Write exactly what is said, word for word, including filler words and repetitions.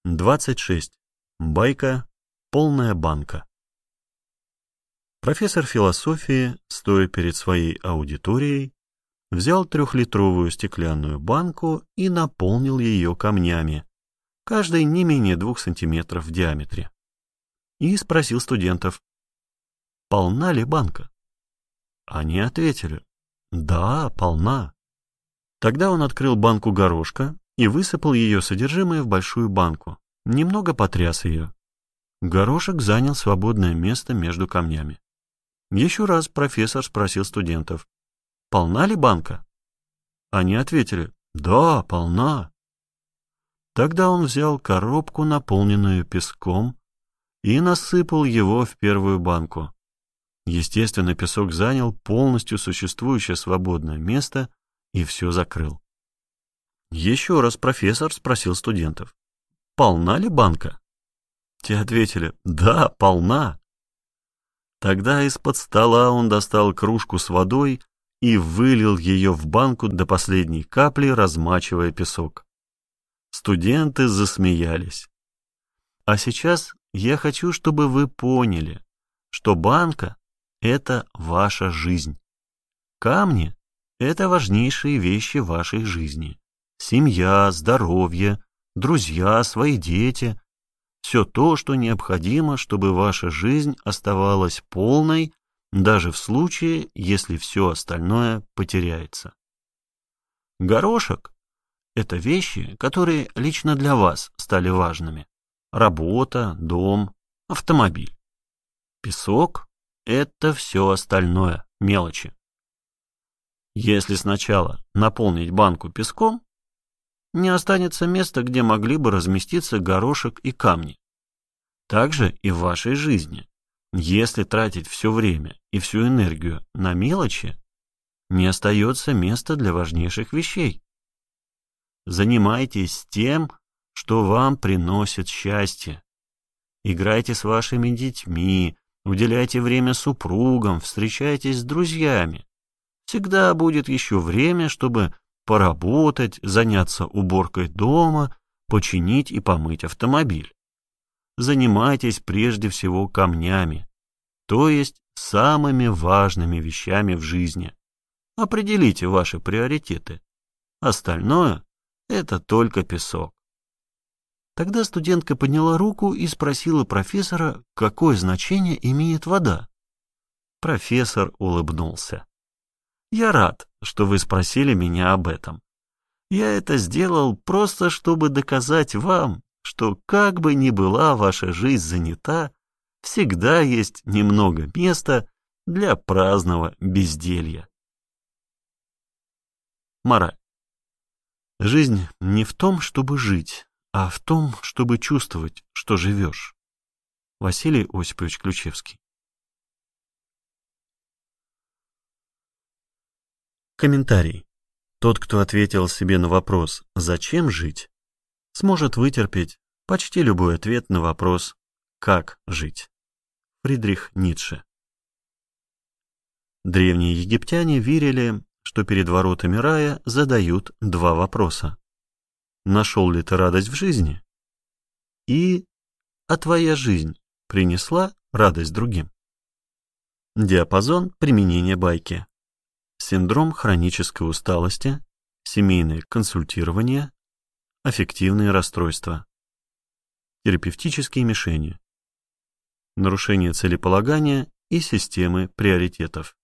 двадцать шесть. Байка «Полная банка». Профессор философии, стоя перед своей аудиторией, взял трехлитровую стеклянную банку и наполнил ее камнями, каждый не менее двух сантиметров в диаметре, и спросил студентов, полна ли банка. Они ответили, да, полна. Тогда он открыл банку горошка и высыпал ее содержимое в большую банку, немного потряс ее. Горошек занял свободное место между камнями. Еще раз профессор спросил студентов, полна ли банка? Они ответили, да, полна. Тогда он взял коробку, наполненную песком, и насыпал его в первую банку. Естественно, песок занял полностью существующее свободное место и все закрыл. Еще раз профессор спросил студентов, полна ли банка? Те ответили, да, полна. Тогда из-под стола он достал кружку с водой и вылил ее в банку до последней капли, размачивая песок. Студенты засмеялись. А сейчас я хочу, чтобы вы поняли, что банка — это ваша жизнь. Камни — это важнейшие вещи вашей жизни. Семья, здоровье, друзья, свои дети — все то, что необходимо, чтобы ваша жизнь оставалась полной, даже в случае, если все остальное потеряется. Горошек — это вещи, которые лично для вас стали важными. Работа, дом, автомобиль. Песок — это все остальное, мелочи. Если сначала наполнить банку песком, не останется места, где могли бы разместиться горошек и камни. Также и в вашей жизни. Если тратить все время и всю энергию на мелочи, не остается места для важнейших вещей. Занимайтесь тем, что вам приносит счастье. Играйте с вашими детьми, уделяйте время супругам, встречайтесь с друзьями. Всегда будет еще время, чтобы поработать, заняться уборкой дома, починить и помыть автомобиль. Занимайтесь прежде всего камнями, то есть самыми важными вещами в жизни. Определите ваши приоритеты. Остальное — это только песок. Тогда студентка подняла руку и спросила профессора, какое значение имеет вода. Профессор улыбнулся. Я рад, что вы спросили меня об этом. Я это сделал просто, чтобы доказать вам, что как бы ни была ваша жизнь занята, всегда есть немного места для праздного безделья. Мораль. Жизнь не в том, чтобы жить, а в том, чтобы чувствовать, что живешь. Василий Осипович Ключевский. Комментарий. Тот, кто ответил себе на вопрос «Зачем жить?», сможет вытерпеть почти любой ответ на вопрос «Как жить?». Фридрих Ницше. Древние египтяне верили, что перед воротами рая задают два вопроса. Нашел ли ты радость в жизни? И «А твоя жизнь принесла радость другим?» Диапазон применения байки. Синдром хронической усталости, семейное консультирование, аффективные расстройства, терапевтические мишени, нарушение целеполагания и системы приоритетов.